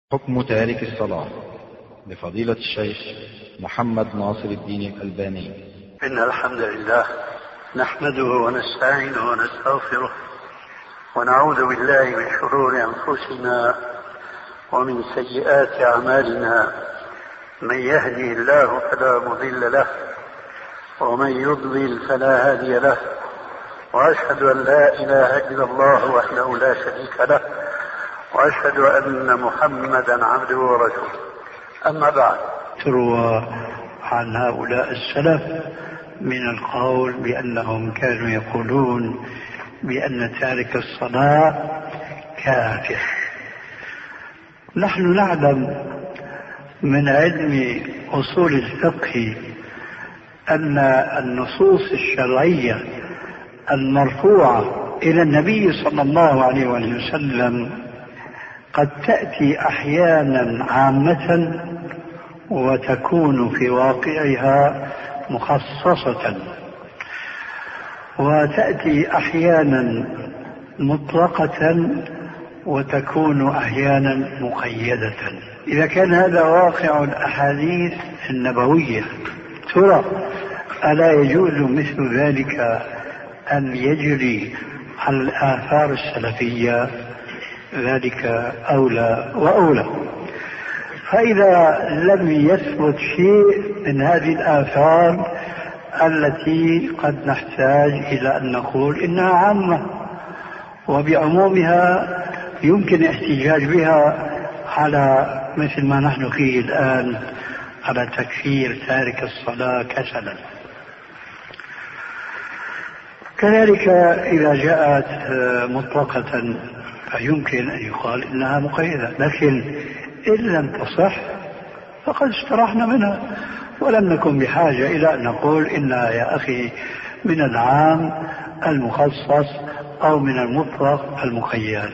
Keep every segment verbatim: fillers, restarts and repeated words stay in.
حكم تارك الصلاة لفضيلة الشيخ محمد ناصر الدين الألباني. إن الحمد لله نحمده ونستعينه ونستغفره ونعوذ بالله من شرور أنفسنا ومن سيئات أعمالنا. من يهدي الله فلا مضل له ومن يضلل فلا هادي له، وأشهد أن لا إله إلا الله وحده لا شريك له، وأشهد أن محمدا عبده ورسوله. أما بعد، تروى عن هؤلاء السلف من القول بأنهم كانوا يقولون بأن تارك الصلاة كافر. نحن نعلم من علم أصول الفقه أن النصوص الشرعية المرفوعة إلى النبي صلى الله عليه وسلم قد تأتي أحيانا عامة وتكون في واقعها مخصصة، وتأتي أحيانا مطلقة وتكون أحيانا مقيدة. إذا كان هذا واقع الأحاديث النبوية، ترى ألا يجوز مثل ذلك أن يجري على الآثار السلفية؟ ذلك أولى وأولى. فإذا لم يثبت شيء من هذه الآثار التي قد نحتاج إلى أن نقول إنها عامة، وبعمومها يمكن الاحتجاج بها على مثل ما نحن فيه الآن، على تكفير تارك الصلاة كسلا. كذلك إذا جاءت مطلقة فيمكن أن يقال إنها مقيدة، لكن إن لم تصح فقد استرحنا منها ولم نكن بحاجة إلى أن نقول إنها يا أخي من العام المخصص أو من المطلق المقيد.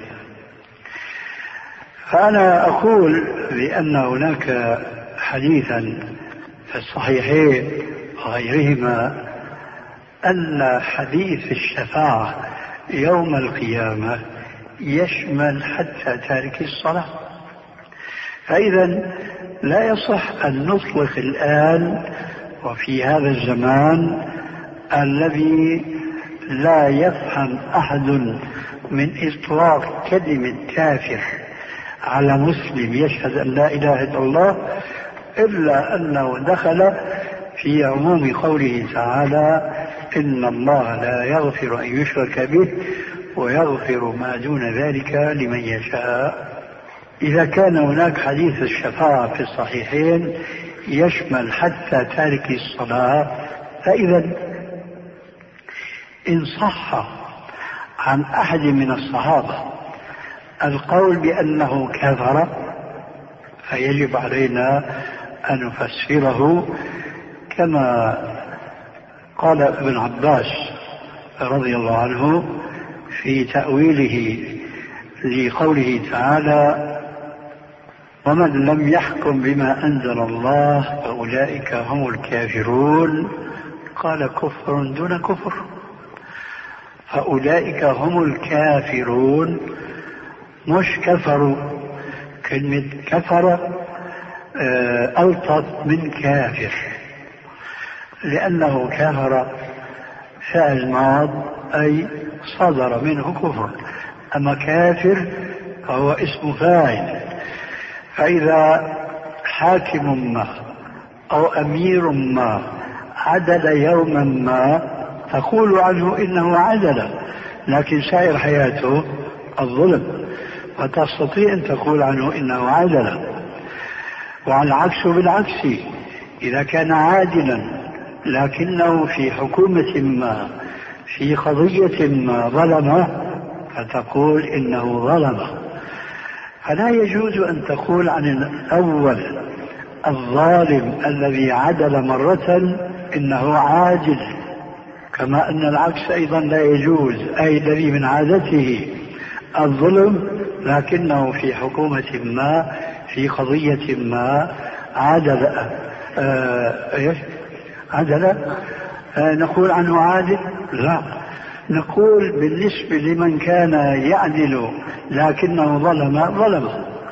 فأنا أقول بأن هناك حديثا في الصحيحين وغيرهما أن حديث الشفاعة يوم القيامة يشمل حتى تارك الصلاة. فإذا لا يصح أن نطلق الآن وفي هذا الزمان الذي لا يفهم أحد من إطلاق كلمة كافر على مسلم يشهد أن لا إله إلا الله إلا أنه دخل في عموم قوله تعالى: إن الله لا يغفر أن يشرك به ويغفر ما دون ذلك لمن يشاء. إذا كان هناك حديث الشفاعة في الصحيحين يشمل حتى تارك الصلاة، فإذا إن صح عن أحد من الصحابة القول بأنه كفر فيجب علينا أن نفسره كما قال ابن عباس رضي الله عنه في تأويله لقوله تعالى: ومن لم يحكم بما أنزل الله فأولئك هم الكافرون. قال: كفر دون كفر، فأولئك هم الكافرون، مش كفروا. كلمة كفر ألطف من كافر، لأنه كفر فعل ماض أي صدر منه كفر، أما كافر فهو اسم فاعل. فإذا حاكم ما أو أمير ما عدل يوما ما تقول عنه إنه عدل، لكن سائر حياته الظلم، فتستطيع أن تقول عنه إنه عدل. وعلى العكس بالعكس، إذا كان عادلا لكنه في حكومة ما في قضية ما ظلمه فتقول إنه ظلمه. فلا يجوز أن تقول عن الأول الظالم الذي عدل مرة إنه عادل، كما أن العكس أيضا لا يجوز، أي الذي من عادته الظلم لكنه في حكومة ما في قضية ما عدل. آه عدل آه نقول عنه عادل؟ لا، نقول بالنسبة لمن كان يعدل لكنه ظلم ظلم،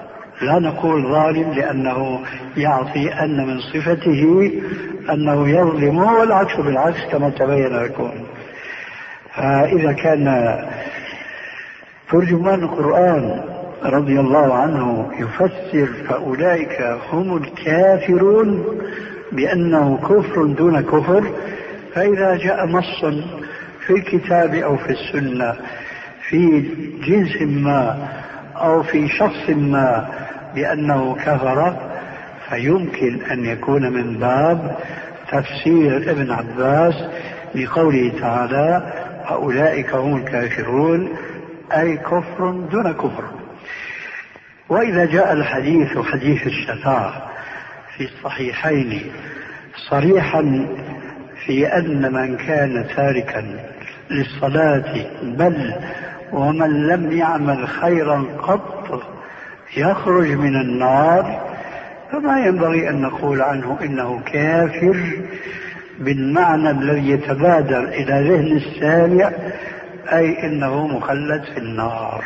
لا نقول ظالم لأنه يعطي أن من صفته أنه يظلم، والعكس بالعكس كما تبين لكم. فإذا كان ترجمان القرآن رضي الله عنه يفسر فأولئك هم الكافرون بأنه كفر دون كفر، فإذا جاء نص في الكتاب أو في السنة في جنس ما أو في شخص ما بأنه كفر، فيمكن أن يكون من باب تفسير ابن عباس لقوله تعالى أولئك هم الكافرون، أي كفر دون كفر. وإذا جاء الحديث حديث الشفاعة في الصحيحين صريحا في أن من كان تاركا للصلاة بل ومن لم يعمل خيرا قط يخرج من النار، فما ينبغي أن نقول عنه إنه كافر بالمعنى الذي يتبادر إلى ذهن السامع، أي إنه مخلد في النار.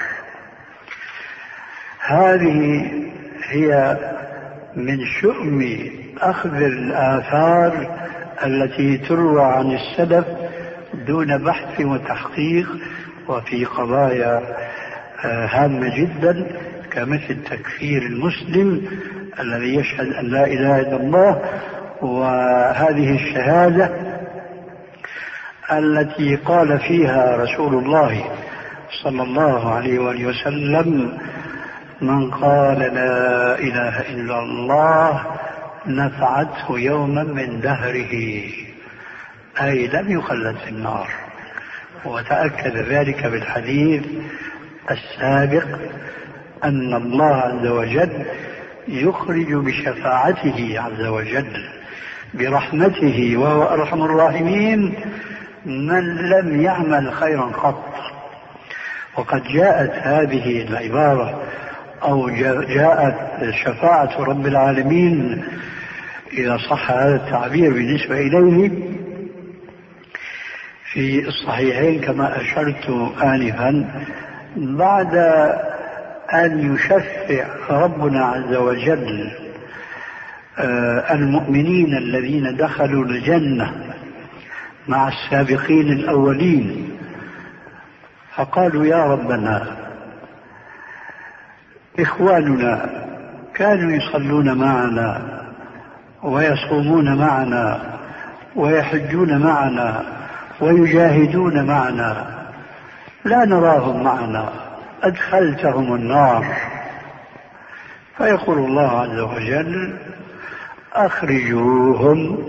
هذه هي من شؤم أخذ الآثار التي تروى عن السلف دون بحث وتحقيق، وفي قضايا هامة جدا كمثل تكفير المسلم الذي يشهد أن لا إله إلا الله، وهذه الشهادة التي قال فيها رسول الله صلى الله عليه وآله وسلم من قال لا إله إلا الله نفعته يوما من دهره، أي لم يخلد في النار. وتأكد ذلك بالحديث السابق أن الله عز وجل يخرج بشفاعته عز وجل برحمته وهو أرحم الراحمين من لم يعمل خيرا قط. وقد جاءت هذه العبارة أو جاءت شفاعة رب العالمين إذا صح هذا التعبير بالنسبة إليه في الصحيحين كما أشرت آنفا، بعد أن يشفع ربنا عز وجل المؤمنين الذين دخلوا الجنة مع السابقين الأولين، فقالوا يا ربنا إخواننا كانوا يصلون معنا ويصومون معنا ويحجون معنا ويجاهدون معنا، لا نراهم معنا، أدخلتهم النار. فيقول الله عز وجل أخرجوهم،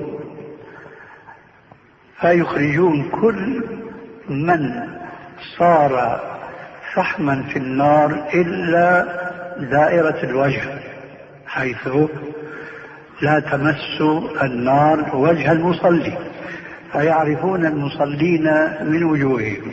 فيخرجون كل من صار فحما في النار إلا دائرة الوجه، حيث لا تمس النار وجه المصلي، فيعرفون المصلين من وجوههم.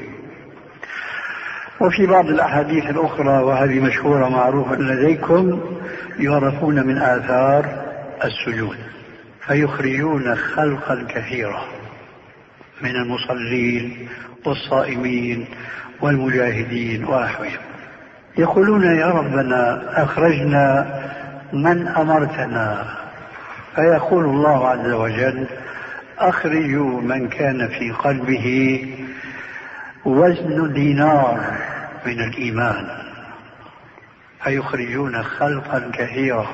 وفي بعض الأحاديث الأخرى وهذه مشهورة معروفة لديكم يعرفون من آثار السجود، فيخرجون خلقا كثيرا من المصلين والصائمين والمجاهدين ونحوهم، يقولون يا ربنا أخرجنا من أمرتنا، فيقول الله عز وجل أخرجوا من كان في قلبه وزن دينار من الإيمان، فيخرجون خلقا كثيرا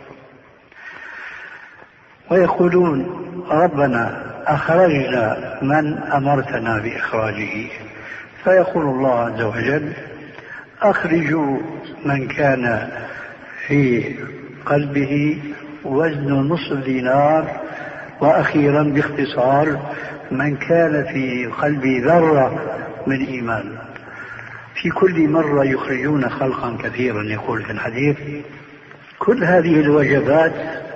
ويقولون ربنا أخرجنا من أمرتنا بإخراجه، فيقول الله عز وجل أخرجوا من كان في قلبه وزن نصف دينار، وأخيرا باختصار من كان في قلبه ذرة من إيمان. في كل مرة يخرجون خلقا كثيرا يقول في الحديث. كل هذه الوجبات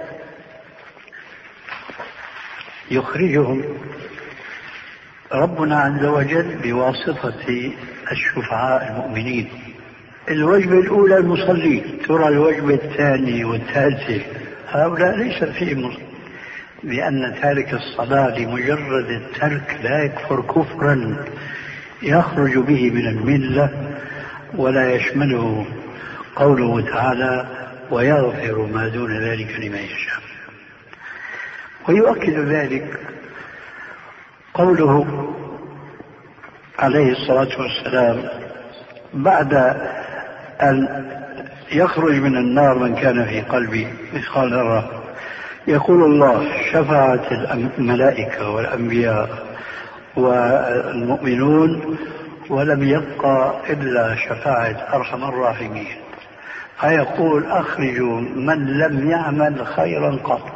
يخرجهم ربنا عز وجل بواسطة الشفعاء المؤمنين. الوجبة الأولى المصلين، ترى الوجبة الثانية والثالثة هؤلاء ليس فيهم مصلين، لأن تارك الصلاة لمجرد الترك لا يكفر كفرا يخرج به من الملة، ولا يشمله قوله تعالى ويغفر ما دون ذلك لمن يشاء. ويؤكد ذلك قوله عليه الصلاة والسلام بعد أن يخرج من النار من كان في قلبه مثقال ذرة، يقول الله: شفعت الملائكة والأنبياء والمؤمنون ولم يبقى إلا شفاعة أرحم الراحمين، فيقول: أخرجوا من لم يعمل خيرا قط.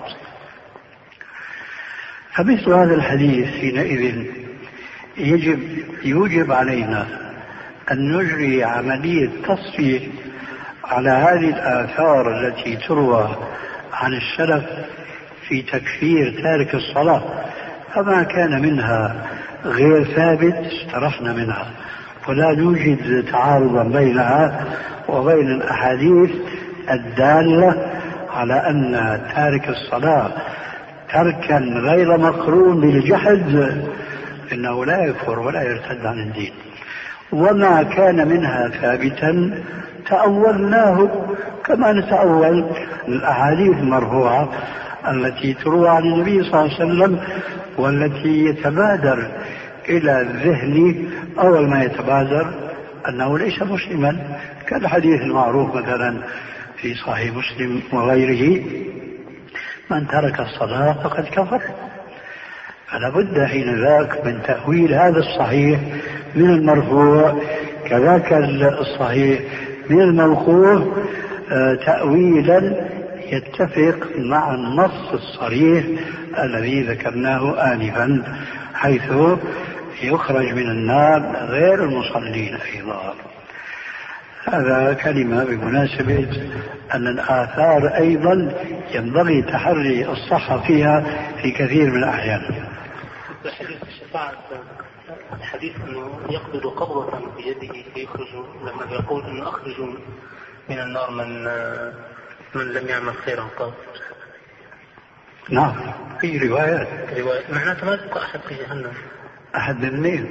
فمثل هذا الحديث حينئذ يجب يوجب علينا أن نجري عملية تصفية على هذه الآثار التي تروى عن السلف في تكفير تارك الصلاة، فما كان منها غير ثابت استرحنا منها، ولا نوجد تعارضا بينها وبين الأحاديث الدالة على أن تارك الصلاة تركا غير مقرون بالجحد إنه لا يكفر ولا يرتد عن الدين. وما كان منها ثابتا تأولناه كما نتأول الأحاديث المرفوعة التي تروى عن النبي صلى الله عليه وسلم، والتي يتبادر إلى الذهن أول ما يتبادر أنه ليس مسلما، كالحديث المعروف مثلا في صحيح مسلم وغيره: من ترك الصلاة فقد كفر. فلا بد حين ذاك من تأويل هذا الصحيح من المرفوع، كذاك الصحيح من الموقوف، تأويلا يتفق مع النص الصريح الذي ذكرناه آنفا، حيث يخرج من النار غير المصلين أيضا. هذا كلمة بمناسبة أن الآثار أيضا ينبغي تحري الصحة فيها في كثير من الأحيان. حديث الشفاعة، الحديث أنه يقبض قبضة بيده فيخرج، لما يقول أنه أخرج من النار من من لم يعمل خيرا قط. نعم، في روايات رواية معناتها ما تبقى أحد في جهنم. أحد من مين؟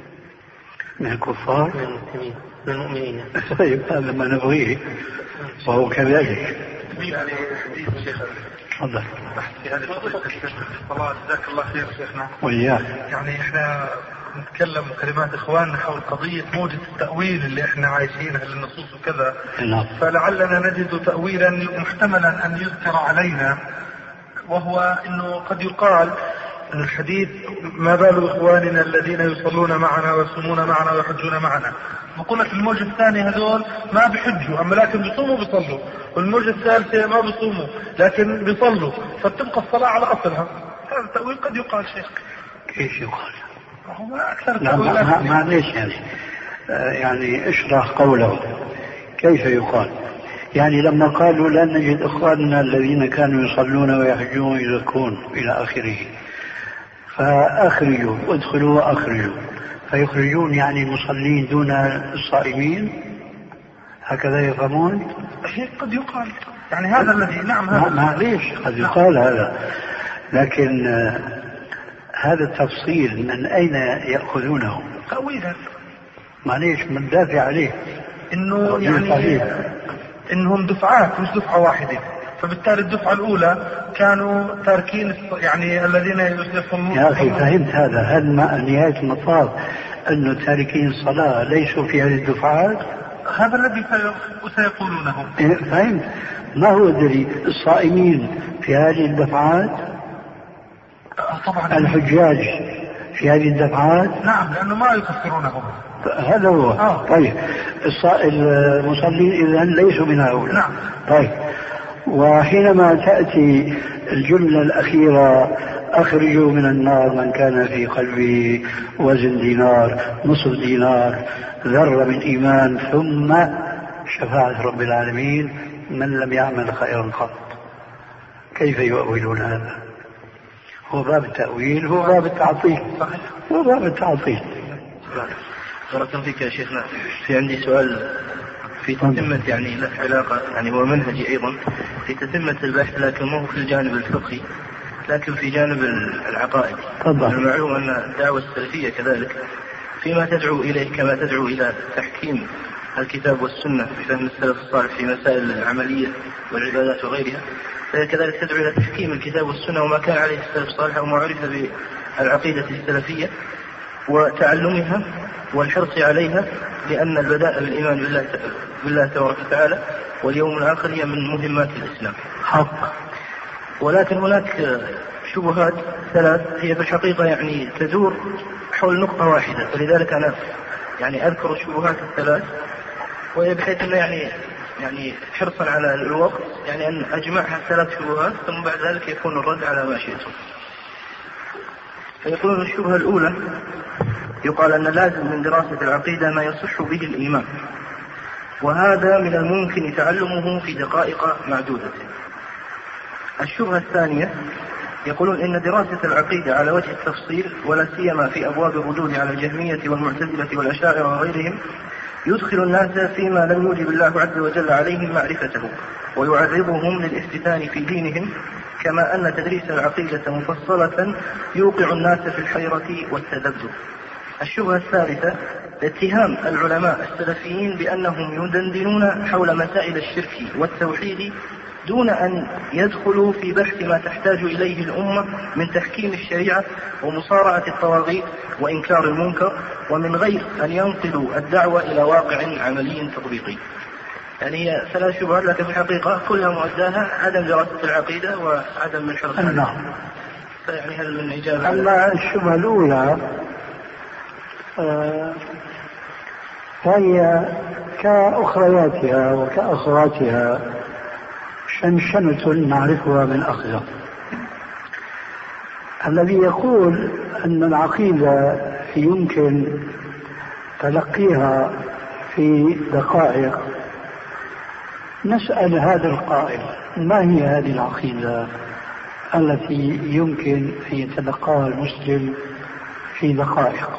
من الكفار؟ من المسلمين، من المؤمنين. طيب هذا ما نبغيه وهو كذلك. يعني حديث شيخ تفضل. في هذه الصلاة جزاك الله خير شيخنا. وإياك. يعني احنا نتكلم كلمات اخواننا حول قضية موجة التأويل اللي احنا عايشينها للنصوص وكذا، نعم. فلعلنا نجد تأويلا محتملا ان يذكر علينا، وهو انه قد يقال ان الحديث: ما بال اخواننا الذين يصلون معنا ويصومون معنا ويحجون معنا. وقلنا في الموجة الثانية هذول ما بيحجوا، اما لكن بيصوموا بيصلوا، والموجة الثالثة ما بيصوموا لكن بيصلوا، فتبقى الصلاة على اصلها. هذا التأويل قد يقال شيخ. كيف يقال؟ هو اكثر لا معليش يعني آه يعني اشرح قوله كيف يقال. يعني لما قالوا لا نجد اخواننا الذين كانوا يصلون ويحجون ويزكون الى اخره، فاخرجوا وادخلوا واخرجوا، فيخرجون يعني المصلين دون الصائمين، هكذا يفهمون؟ هيك قد يقال، يعني هذا الذي نعم هذا معليش قد يقال هذا، لكن آه هذا التفصيل من أين يأخذونه؟ تأويلا. معليش من دافع عليه إنه يعني صحيح. إنهم دفعات مش دفعة واحدة، فبالتالي الدفعة الأولى كانوا تاركين يعني الذين يصلون. يا أخي فهمت هذا؟ هل ما نهاية المطاف أنه تاركين الصلاة ليسوا في هذه الدفعات؟ هذا الذي سيقولونه. فهمت؟ ما هو الدليل؟ الصائمين في هذه الدفعات؟ طبعا الحجاج في هذه الدفعات؟ نعم، لأنه ما يكفرونهم. هذا هو. آه. طيب المصلين إذن ليسوا من هؤلاء. نعم. طيب، وحينما تأتي الجملة الأخيرة: أخرجوا من النار من كان في قلبه وزن دينار، نصف دينار، ذرة من إيمان، ثم شفاعة رب العالمين من لم يعمل خيرا قط، كيف يؤولون هذا؟ هو باب التأويل، هو باب التعطيل، هو باب التعطيل. بارك الله فيك يا شيخنا. في عندي سؤال في تتمة، يعني له علاقة، يعني هو منهجي أيضا في تتمة البحث، لكن مو في الجانب الفقهي لكن في جانب العقائد. المعلوم أن الدعوة السلفية كذلك فيما تدعو إليه كما تدعو إلى تحكيم الكتاب والسنة في فهم السلف الصالح في مسائل العملية والعبادات وغيرها، فهي كذلك تدعو إلى تحكيم الكتاب والسنة وما كان عليه السلف الصالح وما عرف بالعقيدة السلفية وتعلمها والحرص عليها، لأن البداء بالإيمان بالله, بالله تبارك وتعالى واليوم الآخر هي من مهمات الإسلام حق. ولكن هناك شبهات ثلاث هي في الحقيقة يعني تدور حول نقطة واحدة، فلذلك أنا يعني أذكر الشبهات الثلاث، وهي بحيث أنه يعني يعني حرصا على الوقت يعني أن أجمعها الثلاث شبهات ثم بعد ذلك يكون الرد على ما شئتم. فيقولون الشبهة الأولى يقال أن لازم من دراسة العقيدة ما يصح به الإيمان، وهذا من الممكن تعلمه في دقائق معدودة. الشبهة الثانية يقولون إن دراسة العقيدة على وجه التفصيل ولا سيما في أبواب الردود على الجهمية والمعتزلة والأشاعرة وغيرهم يدخل الناس فيما لم يوجب الله عز وجل عليهم معرفته ويعرضهم للافتتان في دينهم، كما أن تدريس العقيدة مفصلة يوقع الناس في الحيرة والتذبذب. الشبهة الثالثة اتهام العلماء السلفيين بأنهم يدندنون حول مسائل الشرك والتوحيد دون أن يدخلوا في بحث ما تحتاج إليه الأمة من تحكيم الشريعة ومصارعة الطواغيت وإنكار المنكر، ومن غير أن ينقلوا الدعوة إلى واقع عملي تطبيقي. يعني هي ثلاث شبهات لكن في الحقيقة كلها مؤداها عدم دراسة العقيدة وعدم الحرص عليها. فيعني هل من إجابة؟ أما الشبهة الأولى آه فهي كأخرياتها وكأخواتها شنشنة نعرفها من أخذها. الذي يقول أن العقيدة يمكن تلقيها في دقائق، نسأل هذا القائل ما هي هذه العقيدة التي يمكن أن يتلقاها المسلم في دقائق؟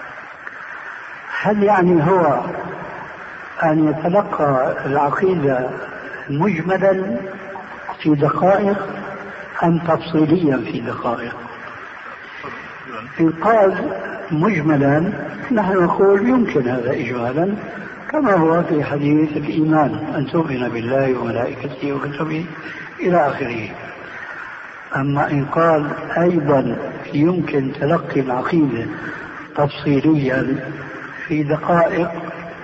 هل يعني هو أن يتلقى العقيدة مجملا في دقائق أم تفصيليا في دقائق؟ إن قال مجملا نحن نقول يمكن هذا إجمالا، كما هو في حديث الإيمان أن تؤمن بالله وملائكته وكتبه إلى آخره. أما إن قال أيضا يمكن تلقي العقيدة تفصيليا في دقائق،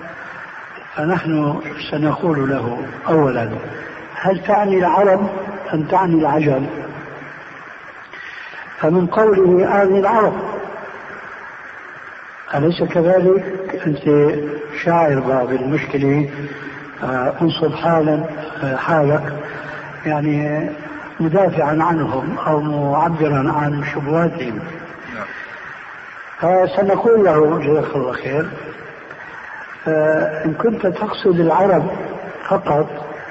فنحن سنقول له أولا هل تعني العرب أم تعني العجم؟ فمن قوله أعني العرب أليس كذلك؟ أنت شاعر باب المشكلة انصب حالا حالك يعني مدافعا عنهم أو معبرا عن شبهاتهم. فسنقول له جزاك الله خير إن كنت تقصد العرب فقط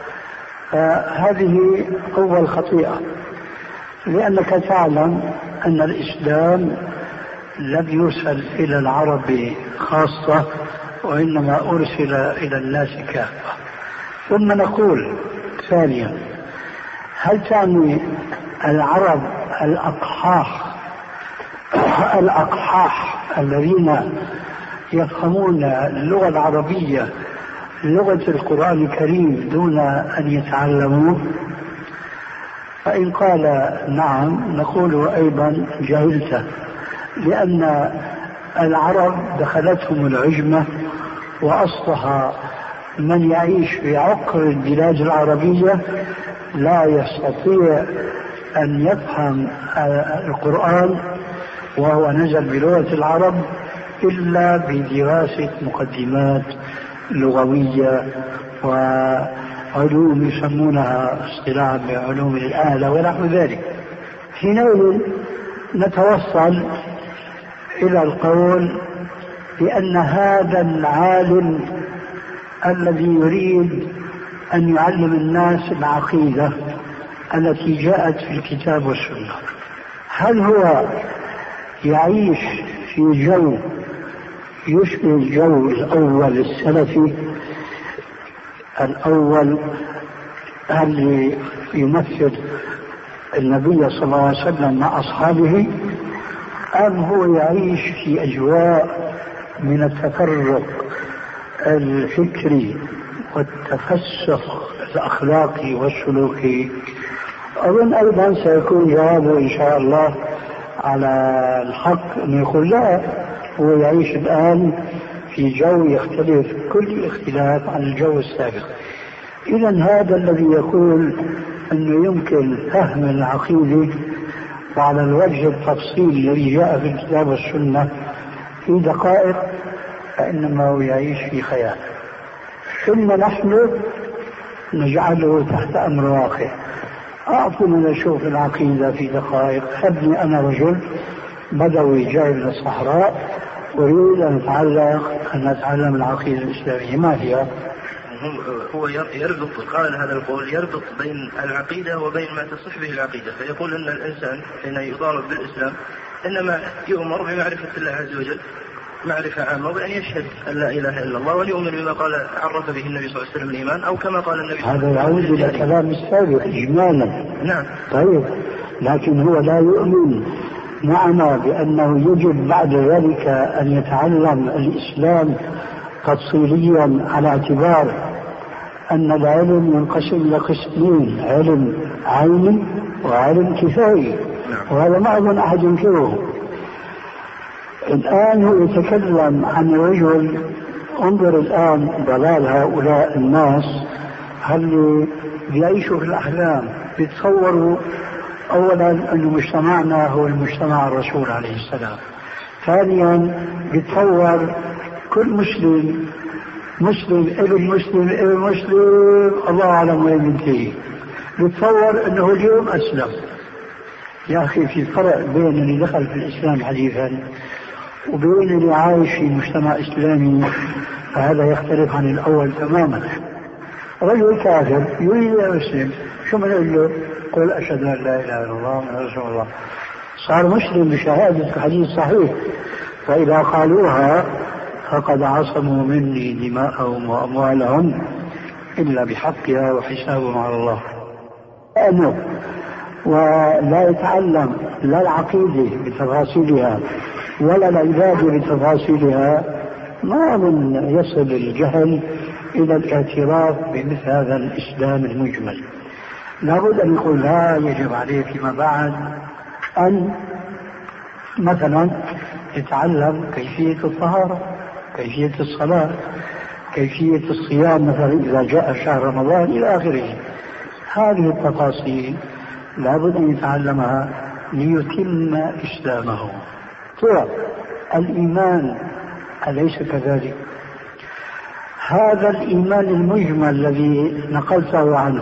فهذه أول خطيئة، لأنك تعلم أن الإسلام لم يرسل إلى العرب خاصة وإنما أرسل إلى الناس كافة. ثم نقول ثانيا هل تعني العرب الأقحاح الأقحاح الذين يفهمون اللغة العربية لغة القرآن الكريم دون أن يتعلموه؟ فإن قال نعم نقول أيضا جهلت، لأن العرب دخلتهم العجمة وأصبح من يعيش في عقر البلاد العربية لا يستطيع أن يفهم القرآن وهو نزل بلغة العرب إلا بدراسة مقدمات لغوية وعلوم يسمونها اصطلاحا بعلوم الآلة ونحو ذلك. حينئذ نتوصل إلى القول بأن هذا العالم الذي يريد أن يعلم الناس العقيدة التي جاءت في الكتاب والسنة، هل هو يعيش في جو يشبه الجو الأول السلفي الأول اللي يمثل النبي صلى الله عليه وسلم مع أصحابه، أم هو يعيش في أجواء من التفرق الفكري والتفسخ الأخلاقي والسلوكي، أظن أيضا سيكون جوابه إن شاء الله على الحق أن يقول لا، هو يعيش الآن في جو يختلف كل الاختلاف عن الجو السابق. إذا هذا الذي يقول أنه يمكن فهم العقيدة وعلى الوجه التفصيلي الذي جاء في الكتاب والسنة في دقائق، فإنما هو يعيش في خيال. ثم نحن نجعله تحت أمر واقع. أعطنا نشوف العقيدة في دقائق. خذني أنا رجل بدوي جاي من الصحراء أريد أن أتعلق أن أتعلم العقيدة الإسلامية، ما هي؟ هو يربط، قال هذا القول يربط بين العقيدة وبين ما تصح به العقيدة، فيقول أن الإنسان حين يطالب بالإسلام إنما يؤمر بمعرفة الله عز وجل معرفة عامة، وأن يشهد أن لا إله إلا الله وأن يؤمن بما قال عرف به النبي صلى الله عليه وسلم الإيمان، أو كما قال النبي صلى الله عليه وسلم. هذا يعود إلى كلام السابق إجمالا. نعم. طيب، لكن هو لا يؤمن معنا بأنه يجب بعد ذلك أن يتعلم الإسلام تفصيليا، على اعتبار أن العلم ينقسم إلى قسمين: علم عيني وعلم كفائي، وهذا ما أظن أحد ينكره. الآن هو يتكلم عن رجل، انظر الآن ضلال هؤلاء الناس اللي بيعيشوا في الأحلام، بيتصوروا أولا أن مجتمعنا هو المجتمع الرسول عليه السلام، ثانيا بيتصور كل مسلم مسلم ابن مسلم ابن مسلم الله أعلم وين ينتهي، بيتصور أنه اليوم أسلم. يا أخي في فرق بين اللي دخل في الإسلام حديثا وبين اللي عايش في مجتمع إسلامي، فهذا يختلف عن الأول تماما. رجل كافر يريد أن يسلم، شو بنقول له؟ قل أشهد أن لا إله إلا الله محمد رسول الله، صار مسلم بشهادة الحديث صحيح. فإذا قالوها فقد عصموا مني دماءهم وأموالهم إلا بحقها وحسابهم على الله. لأنه ولا يتعلم لا العقيدة بتفاصيلها ولا العبادة بتفاصيلها، ما أظن يصل الجهل إلى الاعتراف بمثل هذا الإسلام المجمل. لابد أن يقول لا، يجب عليه فيما بعد أن مثلا يتعلم كيفية الطهارة، كيفية الصلاة، كيفية الصيام مثلا إذا جاء شهر رمضان إلى آخره. هذه التفاصيل لابد أن يتعلمها ليتم إسلامه. ترى الإيمان أليس كذلك؟ هذا الإيمان المجمل الذي نقلته عنه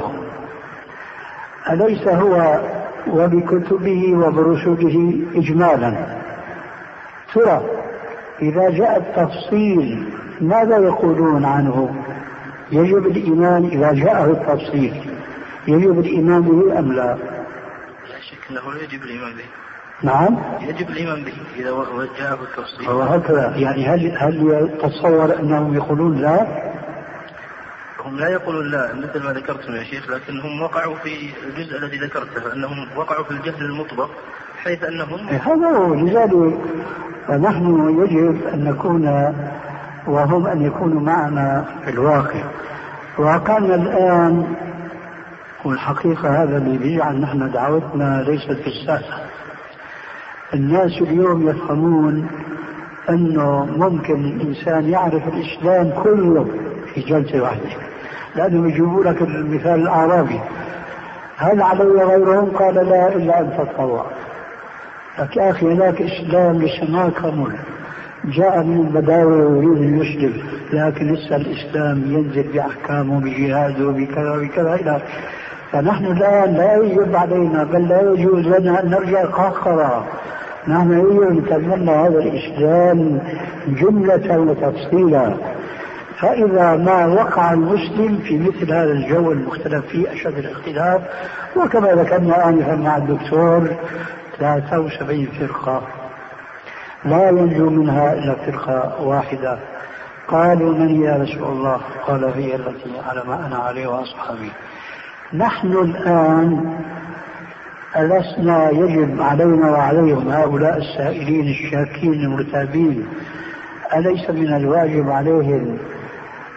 أليس هو وبكتبه وبرسله إجمالا؟ ترى إذا جاء التفصيل ماذا يقولون عنه؟ يجب الإيمان إذا جاءه التفصيل، يجب الإيمان به أم لا؟ لا شك أنه لا يجب الإيمان به. نعم، يجب الإيمان به إذا جاءه التفصيل. وهكذا يعني هل هل تتصور أنهم يقولون لا؟ هم لا يقولون لا مثل ما ذكرتم يا شيخ، لكنهم وقعوا في الجزء الذي ذكرته، أنهم وقعوا في الجهل المطبق، حيث أنهم هذا هو. لذلك فنحن يجب أن نكون وهم أن يكونوا معنا في الواقع. واقعنا الآن والحقيقة هذا اللي بيجعل نحن دعوتنا ليست في الساحة. الناس اليوم يفهمون أنه ممكن الإنسان يعرف الإسلام كله في جلسة واحدة، لأنهم يجيبوا لك المثال الأعرابي: هل علي غيرهم؟ قال لا إلا أن تتطوع. لك يا أخي هناك إسلام لسه ما كمل، جاء من البداوة ويريد أن يسلم، لكن لسه الإسلام ينزل بأحكامه بجهاده بكذا وكذا إلى. فنحن الآن لا يجب علينا بل لا يجوز لنا أن نرجع قهقرة. نحن يجب أن نتمنى هذا الإسلام جملة وتفصيلا. فإذا ما وقع المسلم في مثل هذا الجو المختلف فيه أشد الاختلاف، وكما ذكرنا آنفا مع الدكتور ثلاثة وسبعين فرقة لا ينجو منها إلا فرقة واحدة. قالوا من يا رسول الله؟ قال هي التي على ما أنا عليه وأصحابي. نحن الآن ألسنا يجب علينا وعليهم هؤلاء السائلين الشاكين المرتابين، أليس من الواجب عليهم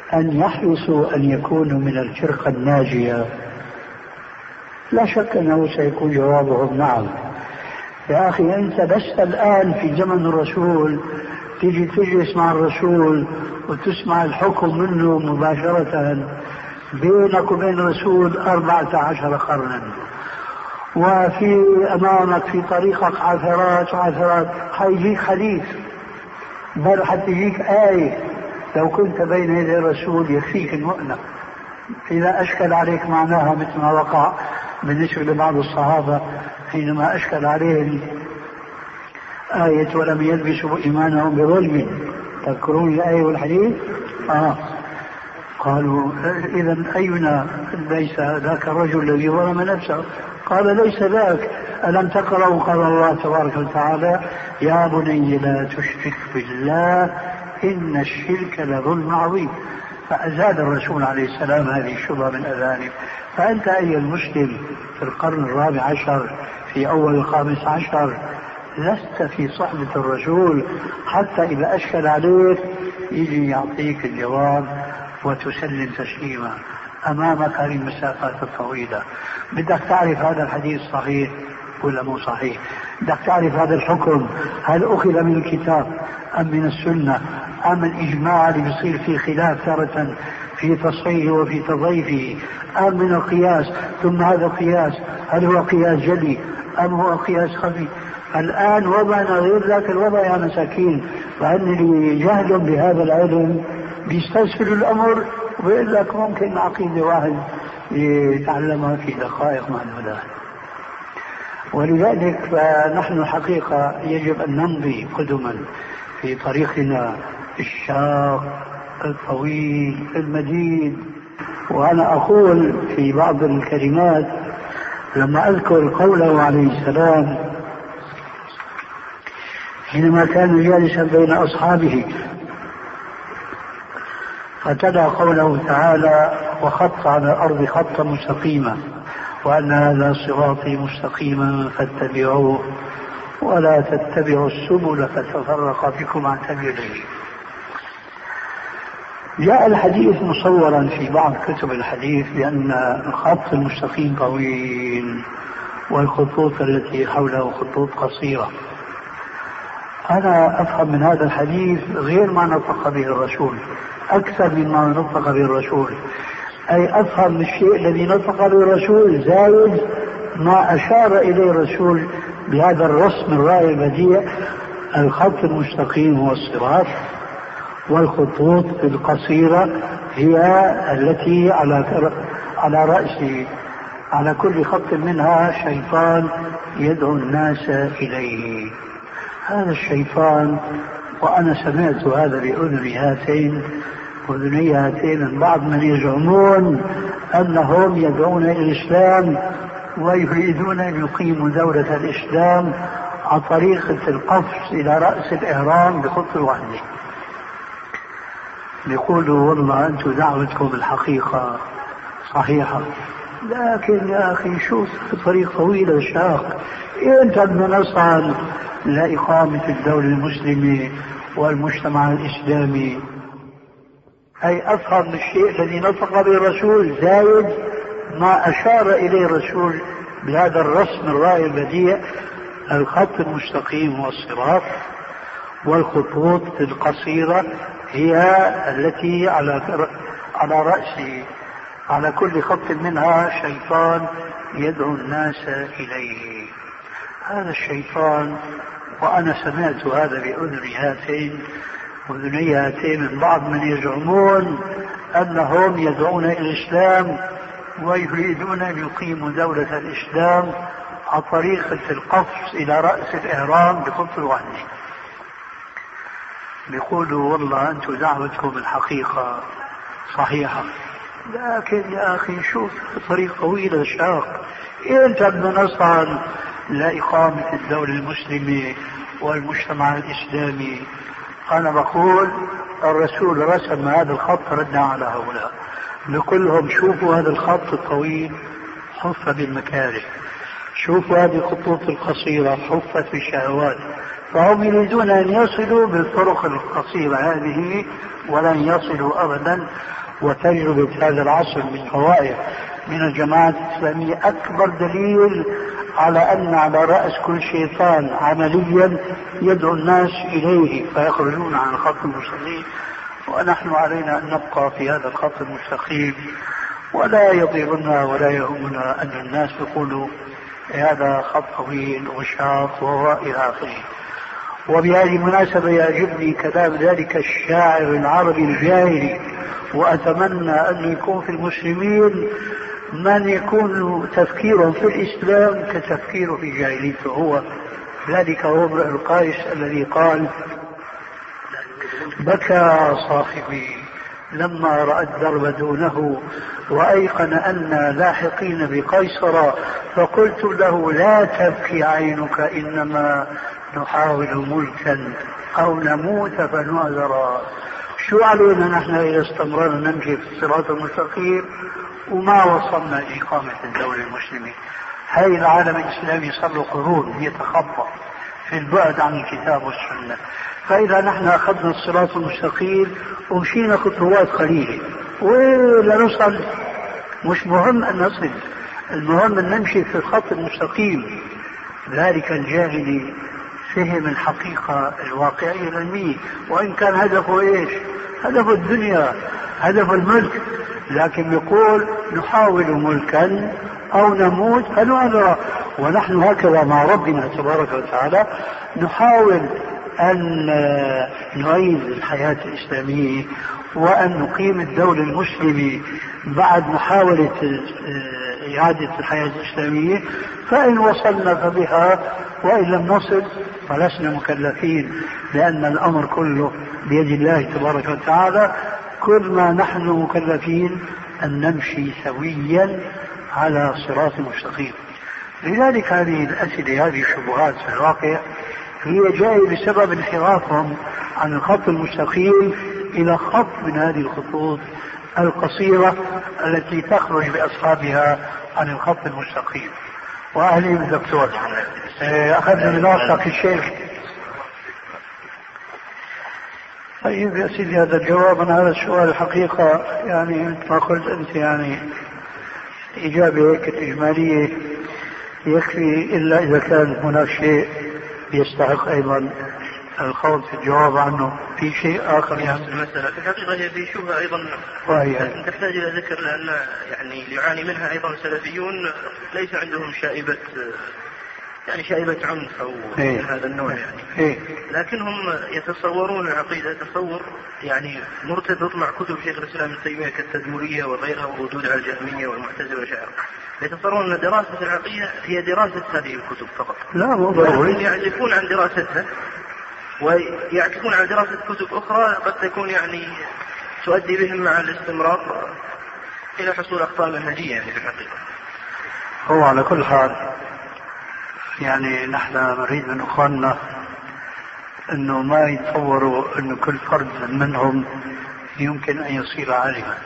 أن يحرصوا أن يكونوا من الفرقة الناجية؟ لا شك أنه سيكون جوابهم نعم. يا أخي أنت لست الآن في زمن الرسول تيجي تجلس مع الرسول وتسمع الحكم منه مباشرة. بينك وبين الرسول أربعة عشر قرنا، وفي أمامك في طريقك عثرات عثرات. حيجيك حديث، بل حتجيك آية لو كنت بين يدي الرسول يكفيك المؤنة. إذا أشكل عليك معناها مثل ما وقع بالنسبة لبعض الصحابة حينما أشكل عليهم آية ولم يلبسوا إيمانهم بظلم. تذكرون الآية والحديث؟ آه. قالوا إذا أينا ليس ذاك الرجل الذي ظلم نفسه؟ قال ليس ذاك. ألم تقرأوا قال الله تبارك وتعالى يا بني لا تشرك بالله إن الشرك لظلم عظيم. فأزاد الرسول عليه السلام هذه الشبهة من أذانه. فأنت أيها المسلم في القرن الرابع عشر في أول الخامس عشر لست في صحبة الرسول حتى إذا أشكل عليك يجي يعطيك الجواب وتسلم تسليما أمامك هذه المسافات الطويلة. بدك تعرف هذا الحديث صحيح ولا مو صحيح؟ بدك تعرف هذا الحكم هل أخذ من الكتاب أم من السنة أم الإجماع اللي بيصير فيه خلاف تارة في تصحيحه وفي تضعيفه أم من القياس؟ ثم هذا القياس هل هو قياس جلي أم هو قياس خفي؟ الآن وضعنا غير ذاك الوضع يا مساكين، فأن اللي جهل بهذا العلم بيستسهل الأمر ويقول لك ممكن عقيدة واحد يتعلمها في دقائق معدودة. ولذلك فنحن الحقيقة يجب أن نمضي قدما في طريقنا الشاق الطويل المديد. وأنا أقول في بعض الكلمات لما أذكر قوله عليه السلام حينما كان جالسا بين أصحابه فتلا قوله تعالى وخط على الأرض خطا مستقيما وأن هذا صراطي مستقيما فاتبعوه ولا تتبعوا السبل فتفرق بكم عن سبيله. جاء الحديث مصورا في بعض كتب الحديث بأن الخط المستقيم طويل والخطوط التي حوله خطوط قصيرة. أنا أفهم من هذا الحديث غير ما نطق به الرسول أكثر مما نطق به الرسول، أي أفهم الشيء الذي نطق به الرسول زايد ما أشار إليه الرسول بهذا الرسم الرائع البديع. الخط المستقيم هو الصراط والخطوط القصيرة هي التي على على رأس على كل خط منها شيطان يدعو الناس إليه. هذا الشيطان وأنا سمعت هذا بأذني هاتين أذني هاتين من بعض من يزعمون أنهم يدعون إلى الإسلام ويريدون أن يقيموا دولة الإسلام عن طريقة القفز إلى رأس الإهرام بخط واحدة. يقولوا والله أنتم دعوتكم الحقيقة صحيحة، لكن يا أخي شوف طريق طويل وشاق. أنت بدنا نسعى لإقامة الدولة المسلمة والمجتمع الإسلامي، أي أفهم الشيء الذي نطق به الرسول زايد ما أشار إليه الرسول بهذا الرسم الرائع البديع. الخط المستقيم هو الصراط والخطوط القصيرة هي التي على على رأس على كل خط منها شيطان يدعو الناس إليه. هذا الشيطان وأنا سمعت هذا بأذني هاتين أذني هاتين من بعض من يزعمون أنهم يدعون إلى الإسلام ويريدون أن يقيموا دولة الإسلام عن طريقة القفز إلى رأس الإهرام بخط واحدة. بيقولوا والله أنتم دعوتكم الحقيقة صحيحة، لكن يا أخي شوف طريق طويل وشاق. أنت بدنا نسعى لإقامة الدولة المسلمة والمجتمع الإسلامي. أنا بقول الرسول رسم هذا الخط ردا على هؤلاء، نقول لهم شوفوا هذا الخط الطويل حف بالمكاره، شوفوا هذه الخطوط القصيرة حفت بالشهوات، فهم يريدون أن يصلوا بالطرق القصيرة هذه ولن يصلوا أبدا. وتجربة هذا العصر من فوائد من الجماعات الإسلامية أكبر دليل على أن على رأس كل شيطان عمليا يدعو الناس إليه فيخرجون عن الخط المستقيم، ونحن علينا أن نبقى في هذا الخط المستقيم، ولا يضيرنا ولا يهمنا أن الناس يقولوا هذا خط طويل وشاق وإلى آخره. وبهذه المناسبة يعجبني كلام ذلك الشاعر العربي الجاهلي، وأتمنى أن يكون في المسلمين من يكون تفكيره في الإسلام كتفكيره في جاهليته هو. ذلك هو امرؤ القيس الذي قال: بكى صاحبي لما رأى الدرب دونه وأيقن أن لاحقين بقيصر، فقلت له لا تبكي عينك إنما نحاول ملكا أو نموت فنعذر. شو علينا نحن إذا استمرنا نمشي في الصراط المستقيم وما وصلنا لإقامة الدولة المسلمة؟ هاي العالم الإسلامي صار له قرون يتخبى في البعد عن الكتاب والسنة، فإذا نحن أخذنا الصراط المستقيم ومشينا خطوات قليلة ولا نصل، مش مهم أن نصل، المهم أن نمشي في الخط المستقيم. ذلك الجاهلي فهم الحقيقة الواقعية العلمية، وإن كان هدفه إيش؟ هدفه الدنيا، هدفه الملك، لكن يقول نحاول ملكا أو نموت فنعذر. ونحن هكذا مع ربنا تبارك وتعالى نحاول أن نعيد الحياة الإسلامية وأن نقيم الدولة المسلمة بعد محاولة إعادة الحياة الإسلامية، فإن وصلنا فبها وإن لم نصل فلسنا مكلفين، لأن الأمر كله بيد الله تبارك وتعالى. كل ما نحن مكلفين أن نمشي سويا على صراط مستقيم. لذلك هذه الأسئلة هذه الشبهات في الواقع هي جاية بسبب انحرافهم عن الخط المستقيم إلى خط من هذه الخطوط القصيرة التي تخرج بأصحابها عن الخط المستقيم. وأهلي بالدكتور أخذنا مناطق الشيخ. طيب يا سيدي هذا الجواب عن هذا السؤال الحقيقة يعني مثل ما قلت أنت يعني إجابة هيك إجمالية يكفي، إلا إذا كان هناك شيء يستحق أيضا الخوض في الجواب عنه في شيء آخر. يعني المسألة في الحقيقة هي في شبهة أيضا تحتاج إلى ذكر، لأن يعني يعاني منها أيضا السلفيون ليس عندهم شائبة يعني شائبة عنف أو من هذا النوع يعني إيه. لكنهم يتصورون العقيدة تصور يعني مرتبط مع كتب شيخ الإسلام ابن تيمية كالتدمرية وغيرها والردود على الجهمية والمعتزلة والأشاعرة. يتصورون أن دراسة العقيدة هي دراسة هذه الكتب فقط، لا مو ضروري، يعزفون عن دراستها ويعكفون على دراسة كتب أخرى قد تكون يعني تؤدي بهم مع الاستمرار إلى حصول أخطاء منهجية يعني في الحقيقة. هو على كل حال يعني نحن نريد من أخواننا أنه ما يتصوروا أن كل فرد منهم يمكن أن يصير عالما،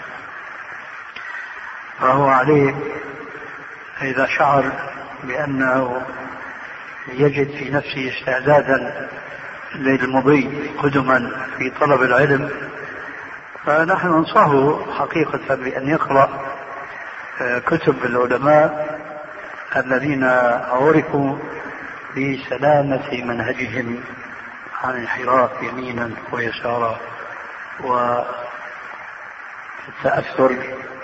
فهو عليه إذا شعر بأنه يجد في نفسه استعدادا للمضي قدما في طلب العلم، فنحن ننصحه حقيقة بأن يقرأ كتب العلماء الذين عرفوا بسلامة منهجهم عن انحراف يمينا ويسارا والتأثر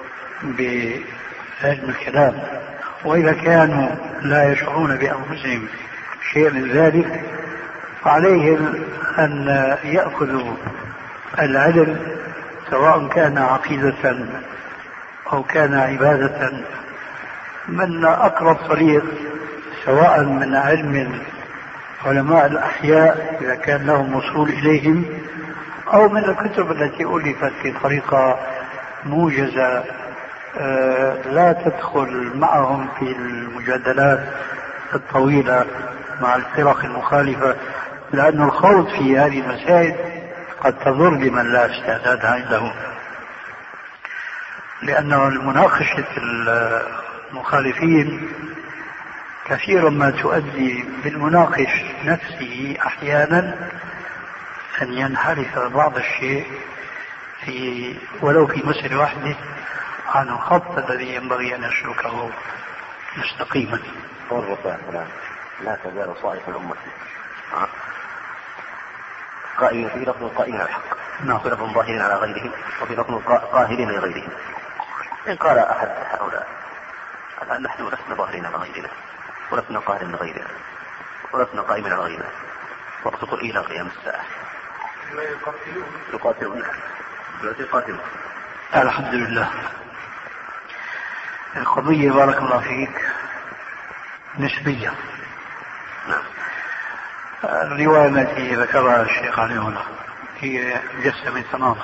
بعلم الكلام. وإذا كانوا لا يشعرون بأنفسهم شيء من ذلك فعليهم أن يأخذوا العلم سواء كان عقيدة أو كان عبادة من أقرب طريق، سواء من علم علماء الأحياء إذا كان لهم وصول إليهم، أو من الكتب التي ألفت في طريقة موجزة لا تدخل معهم في المجادلات الطويلة مع الفرق المخالفة، لأن الخوض في هذه المسائل قد تضر بمن لا استعداد عنده، لأن المناقشة المخالفين كثير ما تؤدي بالمناقش نفسه أحيانا أن ينحرف بعض الشيء في ولو في مسألة واحدة عن الخط الذي ينبغي أن يسلكه مستقيما. لا تزال صائف الأمة قائمين في لفظ قائمين على الحق، نعم. في لفظ ظاهرين على غيرهم، وفي لفظ قاهرين لغيرهم. إن قال أحد هؤلاء الآن نحن لسنا ظاهرين على غيرنا، ولسنا قاهرين لغيرنا، ولسنا قائمين على غيرنا، وقت إلى قيام الساعة يقاتلون يقاتلون. الحمد لله. القضية بارك الله فيك نسبية. نعم. الرواية التي ذكرها الشيخ علي هنا هي مجسمة تماما.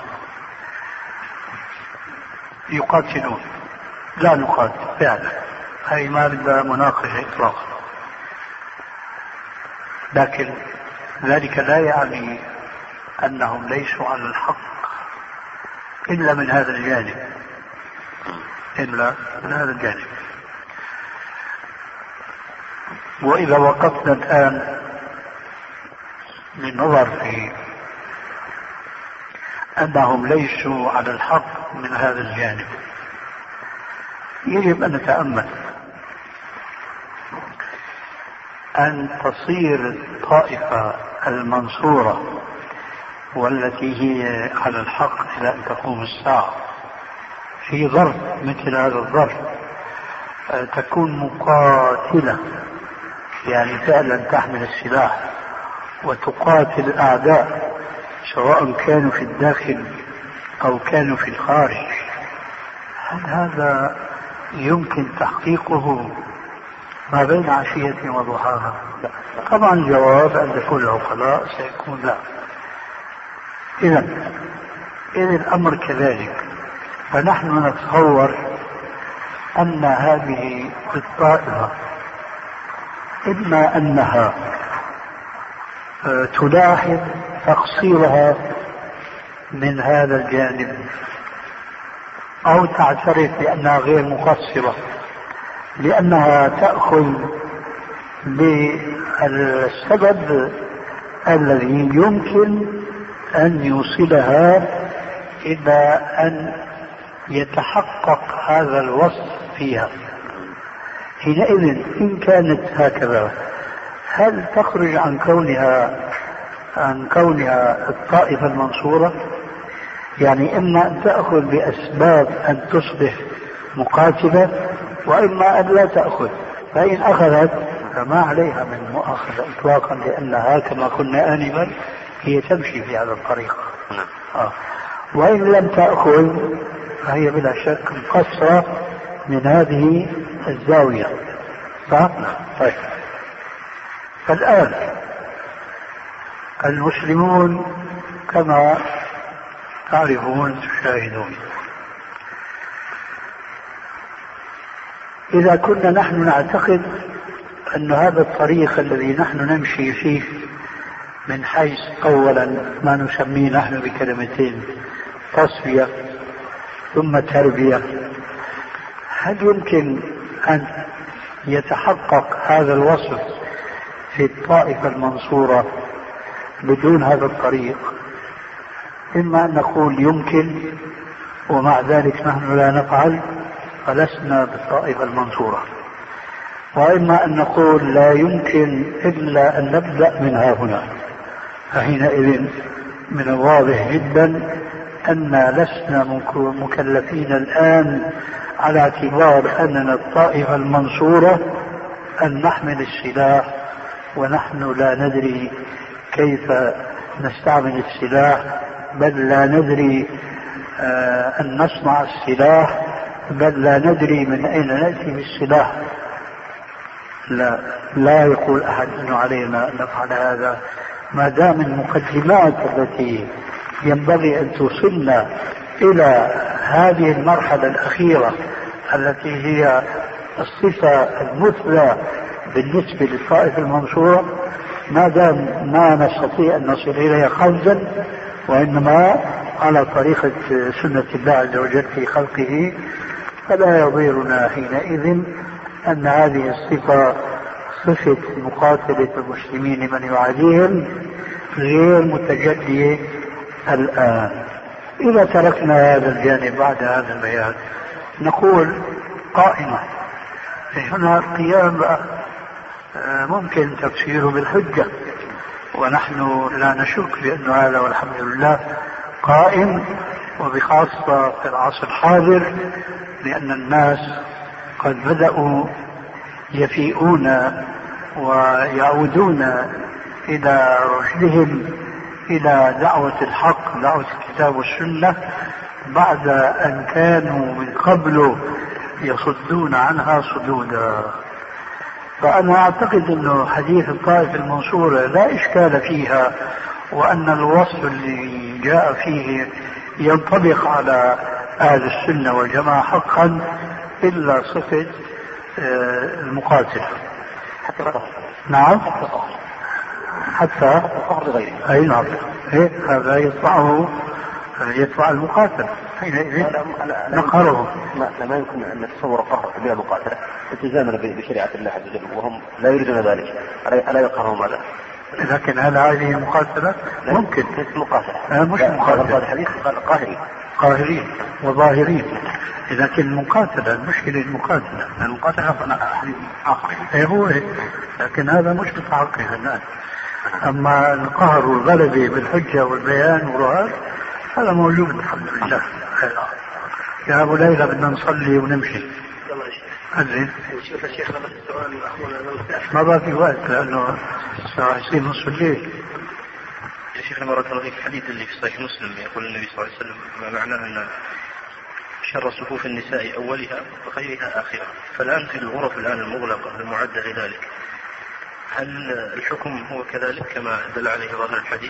يقاتلون لا نقاتل فعلا، هي ما بدها مناقشة إطلاقا، لكن ذلك لا يعني أنهم ليسوا على الحق إلا من هذا الجانب، إلا من هذا الجانب. وإذا وقفنا الآن للنظر في أنهم ليسوا على الحق من هذا الجانب، يجب أن نتأمل أن تصير الطائفة المنصورة والتي هي على الحق إلى أن تقوم الساعة في ظرف مثل هذا الظرف تكون مقاتلة، يعني فعلا تحمل السلاح وتقاتل الأعداء سواء كانوا في الداخل أو كانوا في الخارج. هل هذا يمكن تحقيقه ما بين عشية وضحاها؟ طبعا الجواب عند كل العقلاء سيكون لا. إذا إذا الأمر كذلك، فنحن نتصور أن هذه الطائفة إما أنها تلاحظ تقصيرها من هذا الجانب أو تعترف بأنها غير مقصرة لأنها تأخذ بالسبب الذي يمكن أن يوصلها إلى أن يتحقق هذا الوصف فيها. حينئذ إن كانت هكذا هل تخرج عن كونها عن كونها الطائفة المنصورة؟ يعني إما أن تأخذ بأسباب أن تصبح مقاتلة وإما أن لا تأخذ، فإن أخذت فما عليها من مؤاخذة إطلاقا، لأنها كما قلنا آنفا هي تمشي في هذا الطريق. آه. وإن لم تأخذ فهي بلا شك مقصرة من هذه الزاوية. صح؟ طيب. فالآن المسلمون كما تعرفون تشاهدون، إذا كنا نحن نعتقد أن هذا الطريق الذي نحن نمشي فيه من حيث أولا ما نسميه نحن بكلمتين تصفية ثم تربية، هل يمكن أن يتحقق هذا الوصف في الطائفة المنصورة بدون هذا الطريق؟ إما أن نقول يمكن ومع ذلك نحن لا نفعل فلسنا بالطائفة المنصورة، وإما أن نقول لا يمكن إلا أن نبدأ من ها هنا، فحينئذ من الواضح جدا أن لسنا مكلفين الآن على اعتبار أننا الطائفة المنصورة أن نحمل السلاح ونحن لا ندري كيف نستعمل السلاح، بل لا ندري آه أن نصنع السلاح، بل لا ندري من أين نأتي بالسلاح. لا, لا يقول أحد أنه علينا أن نفعل هذا ما دام المقدمات التي ينبغي أن توصلنا إلى هذه المرحلة الأخيرة التي هي الصفة المثلى بالنسبة للطائفة المنصورة ما دام ما نستطيع أن نصل إليها قفزا وإنما على طريقة سنة الله عز وجل في خلقه، فلا يضيرنا حينئذ أن هذه الصفة صفة مقاتلة المسلمين من يعاديهم غير متجدية الآن. إذا تركنا هذا الجانب بعد هذا البيان نقول قائمة. هنا القيام ممكن تفسيره بالحجة، ونحن لا نشك بأن هذا والحمد لله قائم، وبخاصة في العصر الحاضر، لأن الناس قد بدأوا يفيئون ويعودون إلى رشدهم، إلى دعوة الحق، دعوة الكتاب والسنة، بعد أن كانوا من قبل يصدون عنها صدودا. فأنا أعتقد أنه حديث الطائفة المنصورة لا إشكال فيها، وأن الوصف اللي جاء فيه ينطبق على أهل السنة والجماعة حقا، إلا صفة المقاتل. حتى القهر. نعم حتى القهر لغيره. أي نعم، هذا يطبعه يدفع المقاتل حينئذ نقهره. لا ما يمكن أن نتصور قهر بلا مقاتلة التزاما بشريعة الله عز وجل، وهم لا يريدون ذلك، ألا يقهرهم هذا؟ لكن هل هذه مقاتلة؟ ممكن مقاتلة مش مقاتلة. الحديث قال قاهرين قاهرين وظاهرين، لكن مقاتلة المشكلة المقاتلة المقاتلة آخر ايه هو إيه؟ لكن هذا مش متعقد الآن. أما القهر والغلبة بالحجة والبيان والرهان هذا موجود الحمد لله. يا أبو ليلى بدنا نصلي ونمشي. أذن شوف الشيخ لما السؤال ما بقى في وقت لأنه سيصير نصف الليل. يا شيخ مرة الله في الحديث اللي في صحيح مسلم يقول النبي صلى الله عليه وسلم ما معناه أن شر صفوف النساء أولها وخيرها آخرها، فالآن في الغرف الآن المغلقة المعدة لذلك، هل الحكم هو كذلك كما دل عليه ظاهر الحديث؟